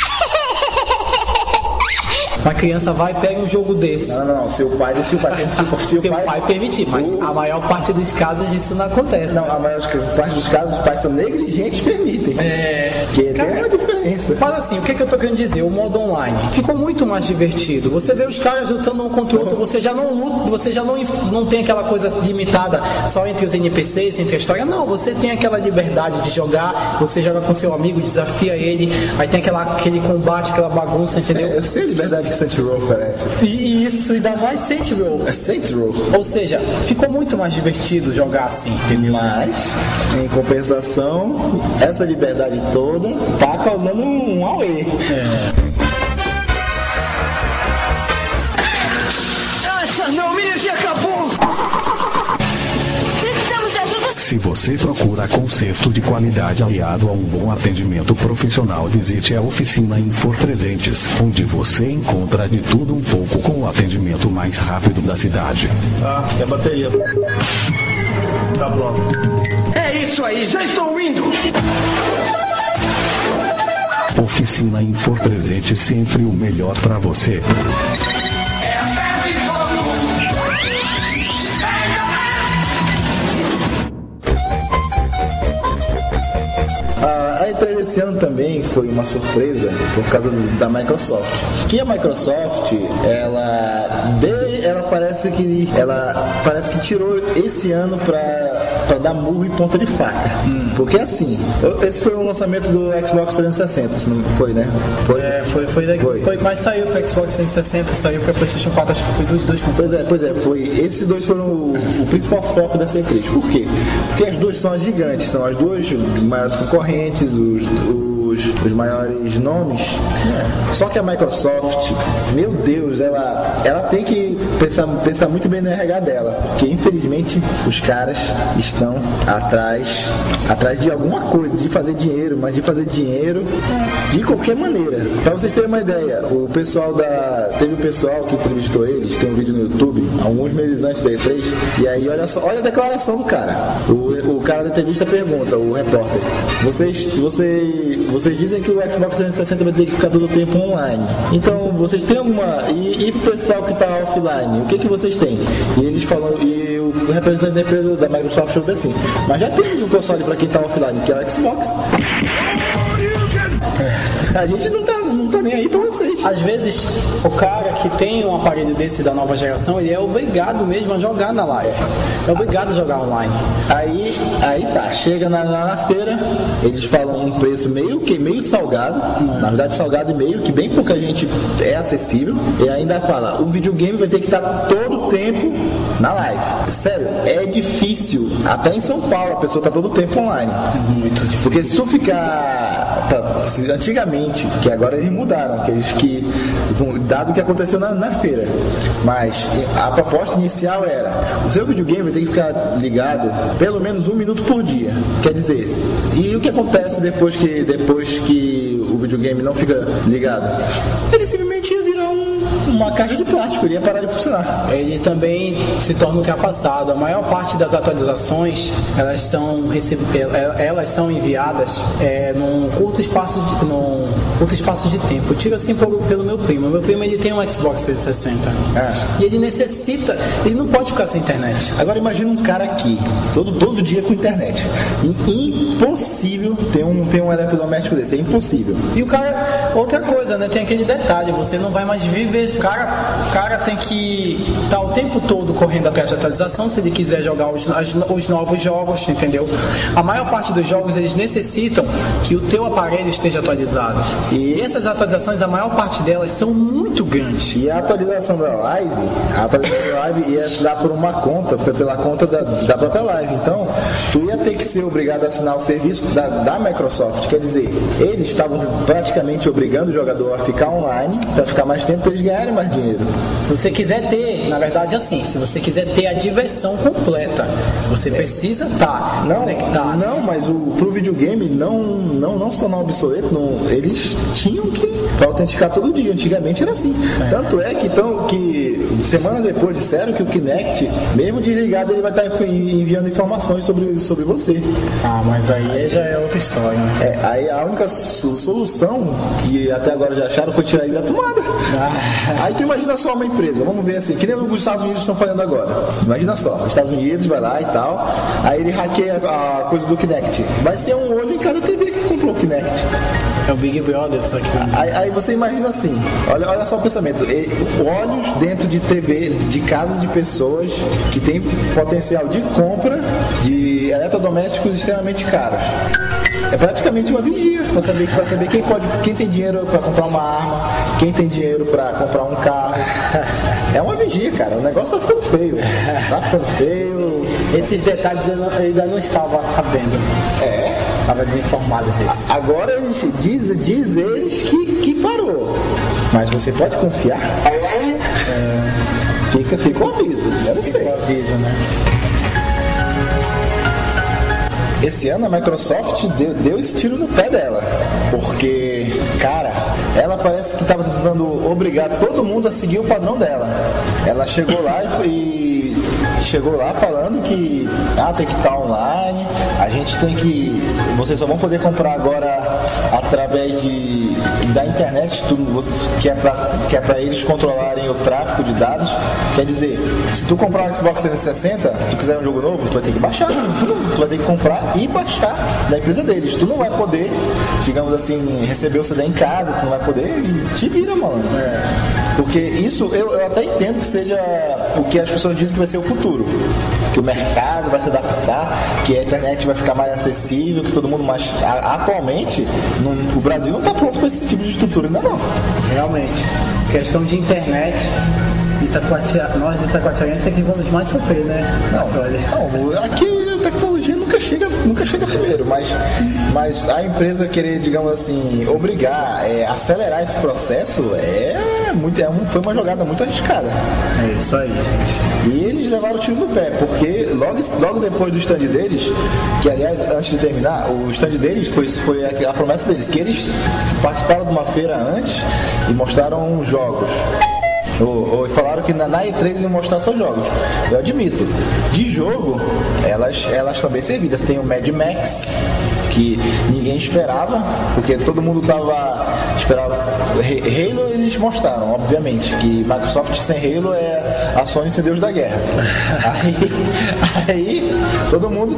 C: Uma criança vai e pega um jogo desse.
A: Não. Seu pai
C: permitir, mas a maior parte dos casos isso não acontece.
A: Não, a maior parte dos casos os pais são negligentes e permitem. Que tem uma diferença.
C: Mas assim, o que eu tô querendo dizer? O modo online ficou muito mais divertido. Você vê os caras lutando um contra o outro, você já não luta, você já não tem aquela coisa limitada só entre os NPCs, entre a história. Não, você tem aquela liberdade de jogar, você joga com seu amigo, desafia ele, aí tem aquele combate, aquela bagunça, entendeu?
A: Eu sei a liberdade que Saints Row oferece.
C: Isso, ainda mais Saints Row.
A: Saints Row.
C: Ou seja, ficou muito mais divertido jogar assim, entendeu?
A: Mas, em compensação, essa liberdade toda tá causando um auê.
F: Essa não me acabou!
G: Precisamos de ajuda.
D: Se você procura conserto de qualidade aliado a um bom atendimento profissional, visite a Oficina Infor Presentes, onde você encontra de tudo um pouco com o atendimento mais rápido da cidade.
A: É a bateria. Tá pronto.
F: É isso aí, já estou indo!
D: Oficina Infor Presentes, sempre o melhor para você.
A: Esse ano também foi uma surpresa por causa da Microsoft. Que a Microsoft, ela parece que tirou esse ano pra dar murro e ponta de faca. Porque assim, esse foi o lançamento do Xbox 360, se não foi, né?
C: Foi, mas saiu pro Xbox 360, saiu pra PlayStation 4, acho que foi dos dois consoles.
A: Pois é, esses dois foram o principal foco dessa E3. Por quê? Porque as duas são as gigantes, são as duas maiores concorrentes, os maiores nomes. Só que a Microsoft, meu Deus, ela ela tem que pensar muito bem no RH dela, porque infelizmente os caras estão atrás de alguma coisa, de fazer dinheiro, mas de fazer dinheiro de qualquer maneira. Pra vocês terem uma ideia, teve o pessoal que entrevistou eles, tem um vídeo no YouTube, alguns meses antes da E3, e aí olha a declaração do cara. O cara da entrevista pergunta, o repórter, vocês dizem que o Xbox 360 vai ter que ficar todo o tempo online. Então, vocês têm alguma... E pro pessoal que tá offline, o que vocês têm? E eles falam... E o representante da empresa da Microsoft falou assim, mas já temos um console pra quem tá offline, que é o Xbox. A gente não tá nem aí pra vocês.
C: Às vezes, o cara que tem um aparelho desse da nova geração, ele é obrigado mesmo a jogar na live. É obrigado a jogar online.
A: Aí tá, chega na feira, eles falam um preço meio salgado, na verdade salgado e meio, que bem pouca gente é acessível, e ainda fala, o videogame vai ter que estar todo o tempo na live. Sério, é difícil, até em São Paulo a pessoa tá todo o tempo online.
C: Muito difícil.
A: Porque se tu ficar... Antigamente, que agora eles mudaram, dado o que aconteceu na feira, mas a proposta inicial era, o seu videogame tem que ficar ligado pelo menos 1 minuto por dia. Quer dizer, e o que acontece depois que o videogame não fica ligado? Ele simplesmente ia virar uma caixa de plástico, ele ia parar de funcionar.
C: Ele também se torna ultrapassado. A maior parte das atualizações, elas são enviadas num curto espaço de tempo. Eu tiro assim pelo meu primo. Meu primo, ele tem um Xbox 360. E ele não pode ficar sem internet.
A: Agora imagina um cara aqui, todo dia com internet. Impossível ter um eletrodoméstico desse, é impossível.
C: E o cara, outra coisa, né? Tem aquele detalhe, você não vai mais viver esse o cara tem que estar o tempo todo correndo atrás de atualização se ele quiser jogar os novos jogos, entendeu? A maior parte dos jogos, eles necessitam que o teu aparelho esteja atualizado. E essas atualizações, a maior parte delas são muito grandes.
A: E a atualização da live ia se dar por uma conta, pela conta da própria live. Então, tu ia ter que ser obrigado a assinar o serviço da Microsoft. Quer dizer, eles estavam praticamente obrigando o jogador a ficar online para ficar mais tempo para eles ganharem mais dinheiro.
C: Se você quiser ter, na verdade assim, se você quiser ter a diversão completa, você precisa estar conectado.
A: Não, mas pro videogame não se tornar obsoleto, eles tinham que autenticar todo dia. Antigamente era assim. Tanto é que semana depois disseram que o Kinect, mesmo desligado, ele vai estar enviando informações sobre você.
C: Mas aí já é outra história, né?
A: Aí a única solução que até agora já acharam foi tirar ele da tomada. Aí tu imagina só uma empresa, vamos ver assim, que nem os Estados Unidos estão fazendo agora. Imagina só, os Estados Unidos vai lá e tal, aí ele hackeia a coisa do Kinect. Vai ser um olho em cada TV que comprou o Kinect.
C: É o Big Brother disso aqui.
A: Aí você imagina assim, olha só o pensamento, olhos dentro de TV, de casas de pessoas que tem potencial de compra de eletrodomésticos extremamente caros. É praticamente uma vigia para saber quem tem dinheiro para comprar uma arma, quem tem dinheiro para comprar um carro. É uma vigia, cara. O negócio tá ficando feio.
C: Esses detalhes eu ainda não estava sabendo. Estava desinformado disso.
A: Agora eles diz eles que parou. Mas você pode confiar? Fica o aviso. Eu não sei.
C: Fica o aviso, né?
A: Esse ano a Microsoft deu esse tiro no pé dela, porque, cara, ela parece que estava tentando obrigar todo mundo a seguir o padrão dela. Ela chegou lá falando que tem que estar online, vocês só vão poder comprar agora através da internet, que é para eles controlarem o tráfego de dados. Quer dizer, se tu comprar um Xbox 360, se tu quiser um jogo novo, tu vai ter que baixar, tu vai ter que comprar e baixar da empresa deles. Tu não vai poder, digamos assim, receber o CD em casa, tu não vai poder, e te vira, mano. Porque isso eu até entendo que seja o que as pessoas dizem que vai ser o futuro, que o mercado vai se adaptar, que a internet vai ficar mais acessível, que todo mundo mais... Atualmente, o Brasil não está pronto para esse tipo de estrutura ainda não.
C: Realmente. Questão de internet, nós itacoatiarenses é que vamos mais sofrer, né?
A: Não, aqui a tecnologia nunca chega primeiro, mas a empresa querer, digamos assim, obrigar, acelerar esse processo foi uma jogada muito arriscada.
C: É isso aí, gente.
A: E eles levaram o tiro no pé, porque logo depois do stand deles, que aliás, antes de terminar, o stand deles foi a promessa deles, que eles participaram de uma feira antes e mostraram jogos. Ou falaram que na E3 iam mostrar só jogos. Eu admito, de jogo, elas estão bem servidas. Tem o Mad Max, que ninguém esperava, porque todo mundo esperava. Halo eles mostraram, obviamente, que Microsoft sem Halo é a Sony sem Deus da Guerra. Aí todo mundo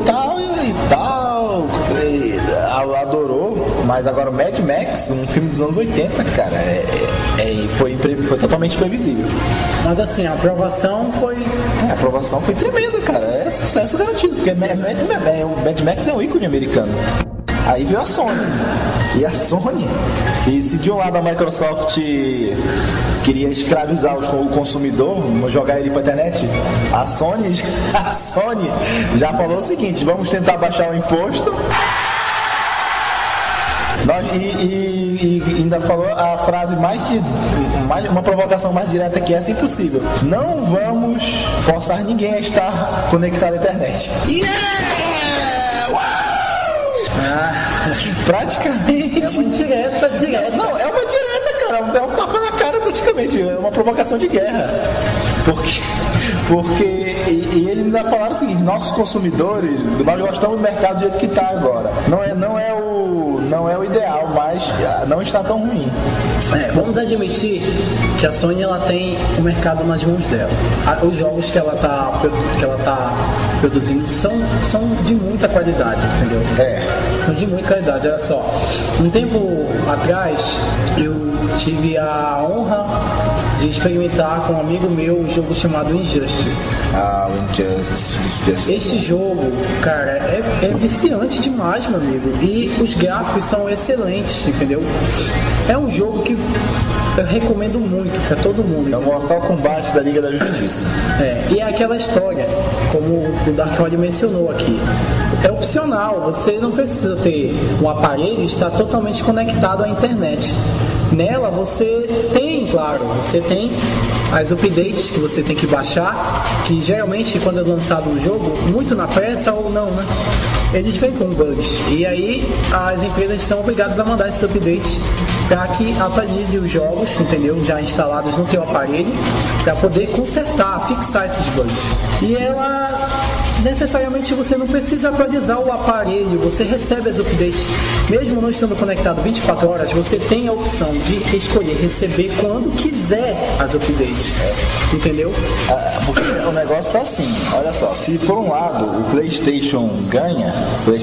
A: adorou, mas agora o Mad Max, um filme dos anos 80, cara, foi totalmente previsível.
C: Mas assim, a aprovação foi...
A: A aprovação foi tremenda, cara, é sucesso garantido, porque o Mad Max é um ícone americano. Aí veio a Sony. E a Sony, e se de um lado a Microsoft queria escravizar o consumidor, jogar ele pra internet, a Sony já falou o seguinte: vamos tentar baixar o imposto. E ainda falou a frase uma provocação mais direta, que essa é impossível: não vamos forçar ninguém a estar conectado à internet. Praticamente.
C: É uma direta.
A: Não, é uma direta, cara. É um tapa na cara, praticamente. É uma provocação de guerra. Porque eles ainda falaram o seguinte: nossos consumidores, nós gostamos do mercado do jeito que está agora. Não é o ideal, mas não está tão ruim.
C: Vamos admitir que a Sony ela tem o mercado nas mãos dela. Os jogos que ela tá produzindo são de muita qualidade, entendeu? São de muita qualidade. Olha só, um tempo atrás eu tive a honra de experimentar com um amigo meu um jogo chamado Injustice.
A: Injustice.
C: Este jogo, cara, é viciante demais, meu amigo. E os gráficos são excelentes, entendeu? É um jogo que eu recomendo muito pra todo mundo.
A: É o Mortal Kombat da Liga da Justiça.
C: E é aquela história, como o Dark Rod mencionou aqui. É opcional, você não precisa ter um aparelho e estar totalmente conectado à internet. Nela você tem as updates que você tem que baixar, que geralmente quando é lançado um jogo, muito na pressa ou não, né? Eles vêm com bugs. E aí as empresas são obrigadas a mandar esses updates para que atualize os jogos, entendeu? Já instalados no teu aparelho, para poder consertar, fixar esses bugs. E ela... necessariamente você não precisa atualizar o aparelho, você recebe as updates. Mesmo não estando conectado 24 horas, você tem a opção de escolher receber quando quiser as updates. Entendeu?
A: Porque o negócio tá assim, olha só, se por um lado o PlayStation ganha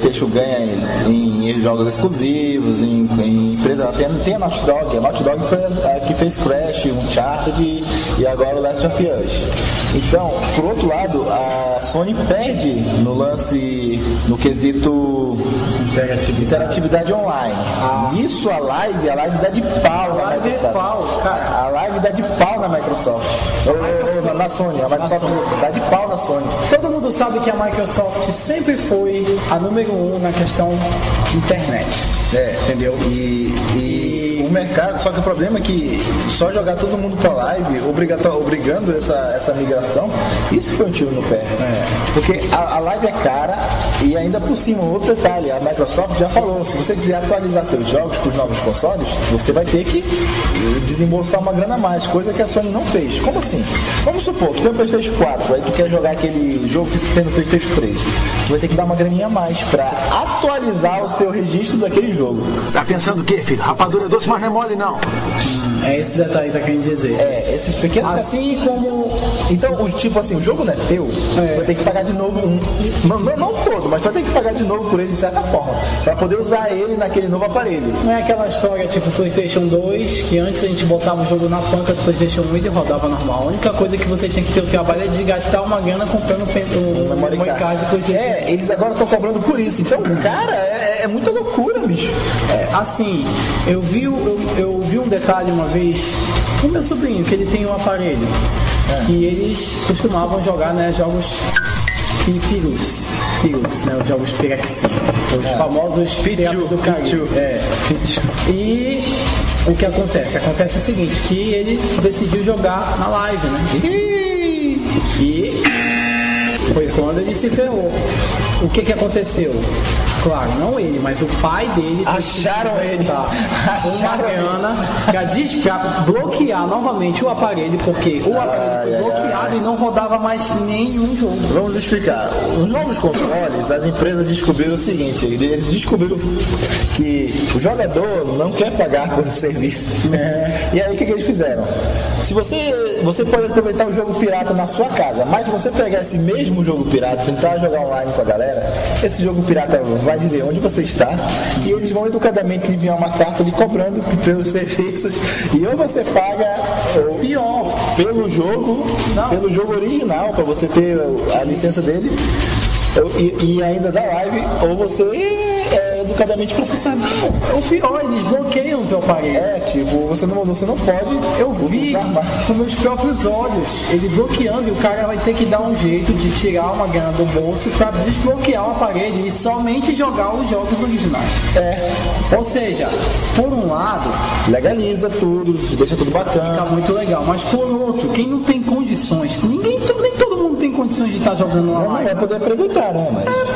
A: em jogos exclusivos, em empresas, tem a Naughty Dog foi a que fez Crash, Uncharted e agora o Last of Us. Então, por outro lado, a Sony perde no lance, no quesito interatividade online. Nisso a live dá de pau na Microsoft. A live dá de pau na Microsoft. Na Sony. A Microsoft dá de pau na Sony.
C: Todo mundo sabe que a Microsoft sempre foi a número 1 na questão de internet.
A: Entendeu? E o mercado, só que o problema é que só jogar todo mundo pra live, obrigando essa migração, isso foi um tiro no pé. Porque a live é cara e ainda por cima, outro detalhe, a Microsoft já falou, se você quiser atualizar seus jogos para os novos consoles, você vai ter que desembolsar uma grana a mais, coisa que a Sony não fez. Como assim? Vamos supor, tu tem o PlayStation 4, aí tu quer jogar aquele jogo que tem no PlayStation 3, tu vai ter que dar uma graninha a mais para atualizar o seu registro daquele jogo.
F: Tá pensando o quê, filho? Rapadura é doce, mas não é mole, não.
C: É esse detalhe que tá querendo dizer.
A: Esses pequenos...
C: Assim como...
A: Então, tipo assim, o jogo não é teu, você vai ter que pagar de novo não todo, mas vai ter que pagar de novo por ele de certa forma, para poder usar ele naquele novo aparelho.
C: Não é aquela história tipo PlayStation 2, que antes a gente botava o jogo na panca do PlayStation 1 e ele rodava normal. A única coisa que você tinha que ter o trabalho é de gastar uma grana comprando um memory card do PlayStation.
A: Eles agora estão cobrando por isso. Então, cara, é muita loucura, bicho.
C: Assim, eu vi um detalhe uma vez com meu sobrinho, que ele tem um aparelho que eles costumavam jogar, né, jogos Pirux, né, os jogos Pirexinho, os famosos Piratas do Caribe. E o que acontece? Acontece o seguinte, que ele decidiu jogar na live, né? E foi quando ele se ferrou. O que aconteceu? Claro, não ele, mas o pai dele
A: acharam ele
C: uma grana pra bloquear novamente o aparelho, porque o aparelho foi bloqueado e não rodava mais nenhum jogo.
A: Vamos explicar. Os novos consoles, as empresas descobriram o seguinte: eles descobriram que o jogador não quer pagar por serviço. E aí o que eles fizeram? Se você pode aproveitar o jogo pirata na sua casa, mas se você pegar esse mesmo jogo pirata e tentar jogar online com a galera, esse jogo pirata vai dizer onde você está e eles vão educadamente enviar uma carta lhe cobrando pelos serviços, e ou você paga, ou pior, pelo jogo original, para você ter a licença dele, e ainda da live, ou você é educadamente processado.
C: O pior, eles bloqueiam o teu aparelho.
A: Tipo, você não pode.
C: Eu vi com meus próprios olhos ele bloqueando, e o cara vai ter que dar um jeito de tirar uma grana do bolso para desbloquear o aparelho e somente jogar os jogos originais. Ou seja, por um lado,
A: legaliza tudo, deixa tudo bacana,
C: fica muito legal, mas por outro, quem não tem condições, nem todo mundo tem condições de estar jogando lá.
A: Não vai poder aproveitar, né?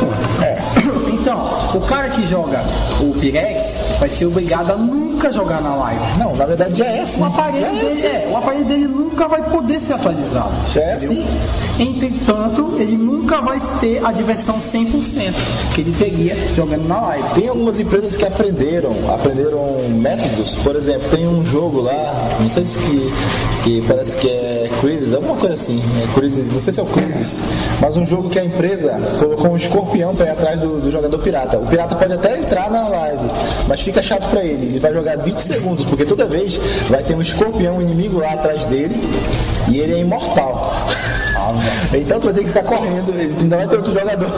C: Então, o cara que joga o Pirex vai ser obrigado a nunca jogar na live.
A: Não, na verdade já é assim.
C: O aparelho dele nunca vai poder ser atualizado.
A: Já é assim.
C: Entretanto, ele nunca vai ter a diversão 100% que ele teria jogando na live.
A: Tem algumas empresas que aprenderam métodos. Por exemplo, tem um jogo lá, não sei se que parece que é Crysis, alguma coisa assim. Crysis, não sei se é o Crysis, mas um jogo que a empresa colocou um escorpião para ir atrás do jogador pirata. O pirata pode até entrar na live, mas fica chato para ele. Ele vai jogar 20 segundos, porque toda vez vai ter um escorpião inimigo lá atrás dele e ele é imortal. Então tu vai ter que ficar correndo, ele ainda vai ter outros jogadores.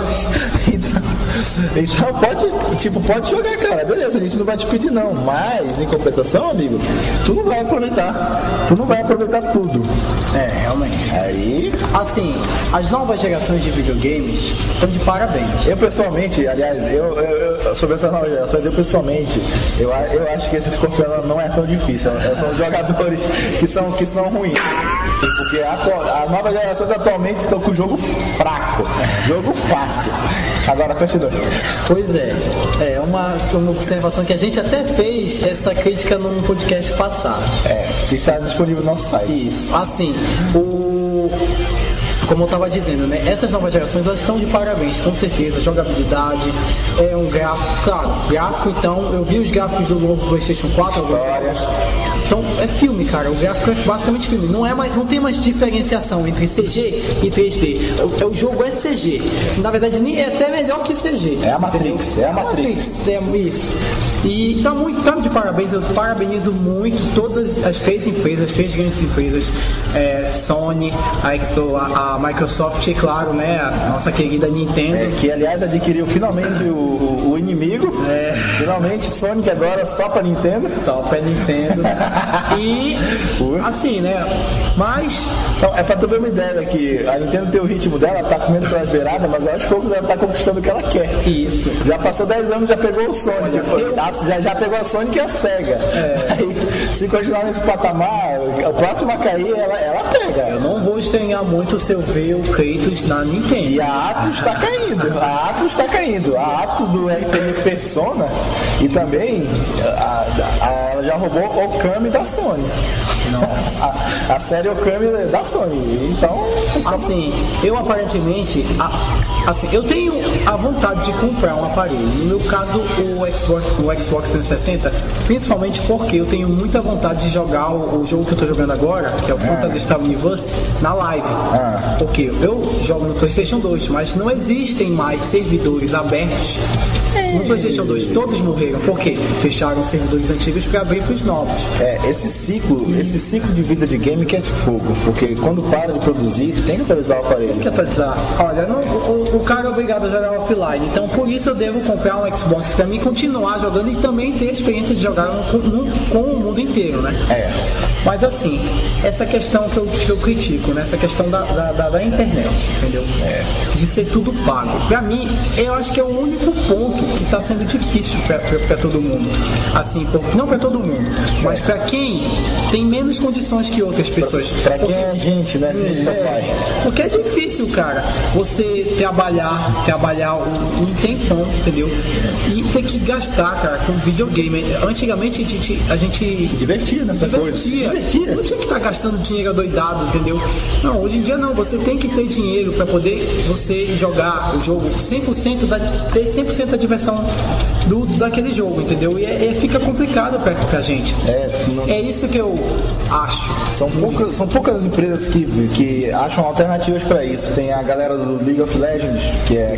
A: Então pode jogar, cara, beleza, a gente não vai te pedir não, mas em compensação, amigo, tu não vai aproveitar tudo.
C: Realmente.
A: Aí,
C: assim, as novas gerações de videogames estão de parabéns.
A: Eu pessoalmente, aliás, eu sobre essas novas gerações, eu acho que esse escorpião não é tão difícil. São jogadores que são ruins. Porque as novas gerações atualmente estão com o jogo fraco, jogo fácil. Agora continua.
C: Pois é uma observação que a gente até fez essa crítica num podcast passado.
A: Que está disponível no nosso site.
C: Isso. Assim, como eu estava dizendo, né? Essas novas gerações, elas estão de parabéns, com certeza. Jogabilidade, um gráfico, claro, gráfico, então, eu vi os gráficos do novo PlayStation 4,
A: histórias.
C: Então, é filme, cara, o gráfico é basicamente filme, não tem mais diferenciação entre CG e 3D. O jogo é CG, na verdade, é até melhor que CG.
A: É a Matrix,
C: isso. E tá de parabéns, eu parabenizo muito todas as três grandes empresas, Sony, a Microsoft e, claro, né, a nossa querida Nintendo.
A: Que, aliás, adquiriu finalmente o inimigo. Finalmente, Sonic agora só pra Nintendo. E, assim, né, mas... Então, pra tu ver uma ideia que a Nintendo tem o ritmo dela, tá comendo pelas beiradas, mas aos poucos ela tá conquistando o que ela quer.
C: Isso.
A: Já passou 10 anos, já pegou o Sonic. Já pegou a Sonic e a Sega. Aí, se continuar nesse patamar, o próximo a cair, ela pega.
C: Eu não vou estranhar muito se eu ver o Kratos na Nintendo.
A: E a Atlus está caindo. A Atlus do RPG Persona, e também ela já roubou o Okami da Sony.
C: Nossa.
A: A série Okami da Sony. Então,
C: assim, eu aparentemente, eu tenho a vontade de comprar um aparelho. No meu caso, o Xbox 360, principalmente porque eu tenho muita vontade de jogar o jogo que eu tô jogando agora, que é o Phantasy Star Universe, na live. Porque eu jogo no PlayStation 2, mas não existem mais servidores abertos no PlayStation 2. Todos morreram, porque fecharam os servidores antigos para abrir para os novos.
A: Esse ciclo de vida de game que é fogo, porque quando para de produzir, tu tem que atualizar o aparelho.
C: Tem que atualizar. Olha, o cara é obrigado a jogar offline, então por isso eu devo comprar um Xbox para mim continuar jogando e também ter a experiência de jogar com o mundo inteiro, né? Mas assim, essa questão que eu critico, né? Essa questão da internet, entendeu? De ser tudo pago. Pra mim, eu acho que é o único ponto que está sendo difícil para todo mundo. Assim, não para todo mundo, mas para quem tem menos condições que outras pessoas.
A: Para quem é a gente, né, filho do papai?
C: Porque é difícil, cara, você trabalhar um tempão, entendeu? E ter que gastar, cara, com videogame. Antigamente a gente
A: se divertia nessa coisa.
C: Não tinha que estar gastando dinheiro adoidado, entendeu? Não, hoje em dia não, você tem que ter dinheiro para poder você jogar o jogo 100%, ter 100% da diversão daquele jogo, entendeu? E fica complicado pra gente. É isso que eu acho.
A: São poucas as empresas que acham alternativas para isso. Tem a galera do League of Legends, que é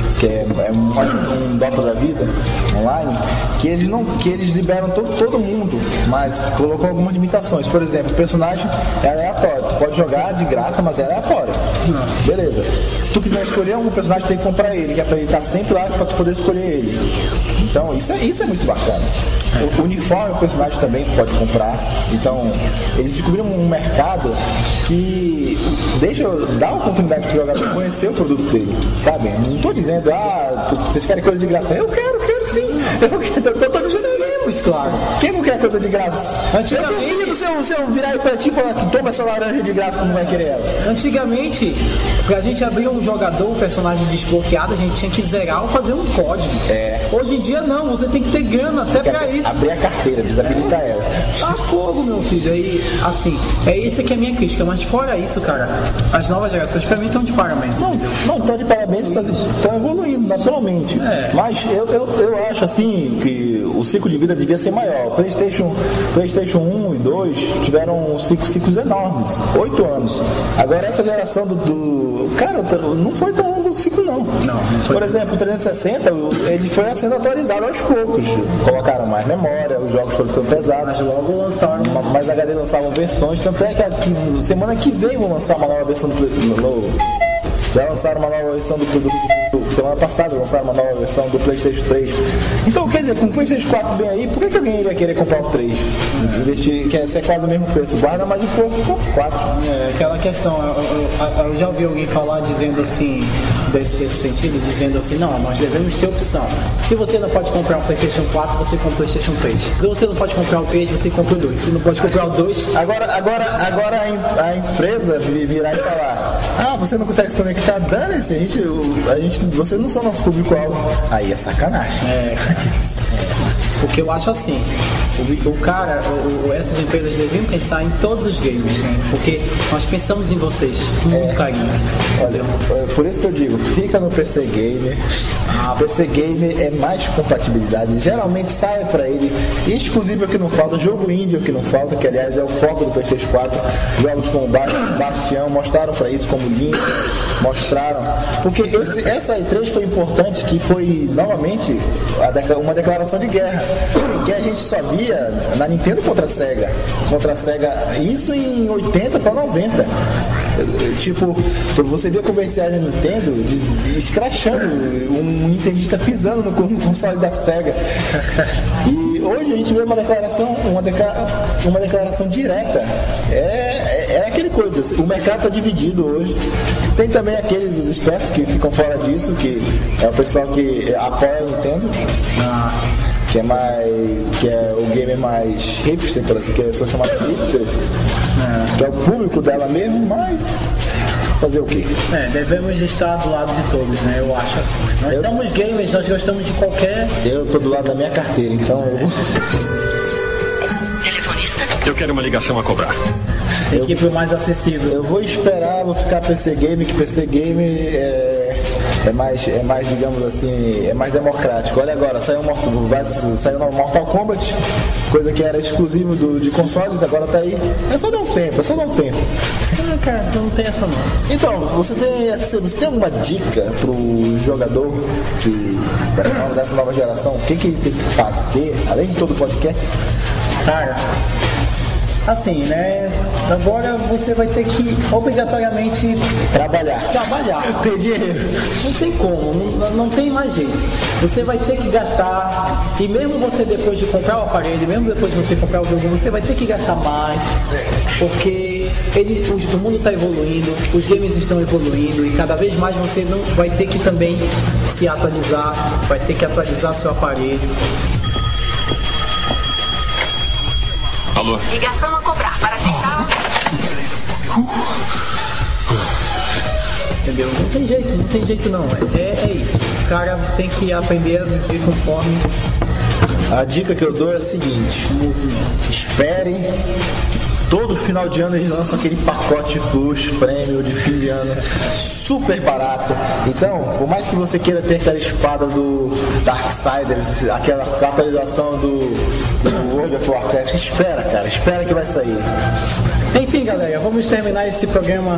A: um Dota da vida online, que eles liberam todo mundo, mas colocam algumas limitações. Por exemplo, o personagem é aleatório. Tu pode jogar de graça, mas é aleatório. Beleza. Se tu quiser escolher algum personagem, tem que comprar ele, que é pra ele estar sempre lá pra tu poder escolher ele. Então isso é muito bacana. O uniforme, o personagem também tu pode comprar. Então eles descobriram um mercado que dá a oportunidade pro jogador conhecer o produto dele, sabe? Não tô dizendo, vocês querem coisa de graça. Eu quero sim. Eu tô dizendo isso, claro. Quem não quer coisa de graça? Antigamente, se eu virar aí pra ti e falar que toma essa laranja de graça, tu não vai querer ela.
C: Antigamente, pra gente abrir um jogador, um personagem desbloqueado, a gente tinha que zerar ou fazer um código. Hoje em dia não, você tem que ter grana até pra isso.
A: Abrir a carteira, desabilitar ela.
C: Fogo, meu filho. Aí, assim, isso que é a minha crítica. Mas fora isso, cara, as novas gerações pra mim estão de parabéns.
A: Não estão de parabéns, estão evoluindo naturalmente. Mas eu acho assim que o ciclo de vida devia ser maior. O PlayStation 1 e 2 tiveram ciclos enormes, 8 anos. Agora essa geração cara, não foi tão longo o ciclo não. Por exemplo, o 360 ele foi sendo atualizado aos poucos. Colocaram mais memória, os jogos foram ficando pesados.
C: Mas logo lançaram.
A: Mais HD lançavam versões, tanto é que semana que vem vão lançar uma nova versão já lançaram uma nova versão semana passada lançaram uma nova versão do PlayStation 3. Então, quer dizer, com o PlayStation 4 bem aí, por que alguém iria querer comprar o 3? Investir, quer ser quase o mesmo preço, guarda mais um pouco, compra o 4.
C: Aquela questão, eu já ouvi alguém falar dizendo assim, desse sentido, dizendo assim, não, nós devemos ter opção. Se você não pode comprar um PlayStation 4, você compra o PlayStation 3. Se você não pode comprar o 3, você compra o 2. Se não pode comprar o 2...
A: Agora a empresa virar e falar, você não consegue se conectar, dane-se, vocês não são nosso público-alvo. Aí é sacanagem.
C: Porque eu acho assim, essas empresas deviam pensar em todos os gamers, né? Porque nós pensamos em vocês com muito carinho.
A: Olha, por isso que eu digo, fica no PC Gamer. PC Gamer é mais compatibilidade. Geralmente sai pra ele. Exclusivo é o que não falta, jogo indie é o que não falta, que aliás é o foco do PlayStation 4. Jogos como Bastião mostraram pra isso, como Link, mostraram. Porque essa E3 foi importante, que foi novamente uma declaração de guerra, que a gente só via na Nintendo contra a Sega, isso em 80 para 90. Tipo, você via comerciais da Nintendo escrachando, um nintendista pisando no console da Sega. E hoje a gente vê uma declaração direta. É aquele coisa, o mercado está dividido hoje. Tem também os espertos que ficam fora disso, que é o pessoal que apoia a Nintendo. Que é o gamer mais hipster, por assim, que é só chamado hipster, que é o público dela mesmo, mas fazer o quê?
C: Devemos estar do lado de todos, né? Eu acho assim. Nós somos gamers, nós gostamos de qualquer...
A: Eu tô do lado da minha carteira, então
G: Telefonista? Eu quero uma ligação a cobrar.
C: Equipe mais acessível.
A: Eu vou esperar, vou ficar PC Game, que PC Game é mais, digamos assim, é mais democrático. Olha agora, saiu no Mortal Kombat, coisa que era exclusivo de consoles, agora tá aí. É só dar um tempo.
C: Cara, não tem essa não.
A: Então, você tem alguma dica pro jogador dessa nova geração? O que ele tem que fazer, além de todo o podcast?
C: Cara, assim, né? Agora você vai ter que obrigatoriamente
A: trabalhar.
C: Ter dinheiro. Não tem como, não tem mais jeito. Você vai ter que gastar. E mesmo você depois de comprar o aparelho, mesmo depois de você comprar o jogo, você vai ter que gastar mais. Porque o mundo está evoluindo, os games estão evoluindo e cada vez mais você não vai ter que também se atualizar, vai ter que atualizar seu aparelho.
G: Alô?
H: Ligação a cobrar para aceitar.
C: Entendeu? Não tem jeito não. É isso. O cara tem que aprender a viver conforme.
A: A dica que eu dou é a seguinte: espere. Todo final de ano eles lançam aquele pacote Plus prêmio de fim de ano super barato. Então, por mais que você queira ter aquela espada do Darksiders, aquela atualização do World of Warcraft, espera que vai sair.
C: Enfim, galera, vamos terminar esse programa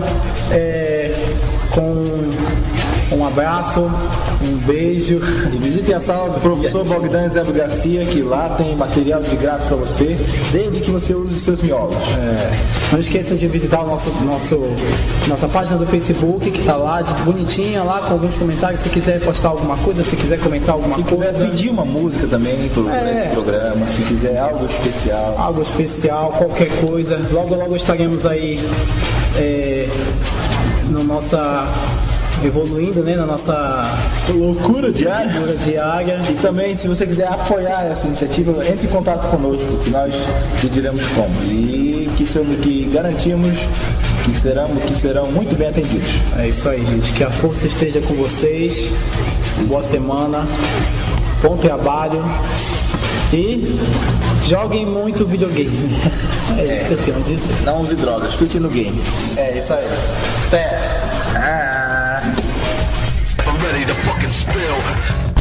C: com um abraço, um beijo.
A: E visitem a sala do professor Bogdan Zé Garcia, que lá tem material de graça para você, desde que você use os seus miolos.
C: Não esqueçam de visitar nossa página do Facebook, que está lá, bonitinha, lá com alguns comentários. Se quiser postar alguma coisa, se quiser comentar alguma coisa.
A: Se quiser pedir uma música também para esse programa, se quiser algo especial.
C: Qualquer coisa. Logo estaremos aí evoluindo, né, na nossa
A: loucura diária.
C: E
A: também, se você quiser apoiar essa iniciativa, entre em contato conosco, que nós te diremos como. E que garantimos que serão muito bem atendidos.
C: É isso aí, gente. Que a força esteja com vocês. Boa semana. Bom trabalho. E joguem muito videogame. Isso que eu tenho a dizer.
A: Não use drogas, fique no game.
C: É isso aí.
E: I'm ready to fucking spill.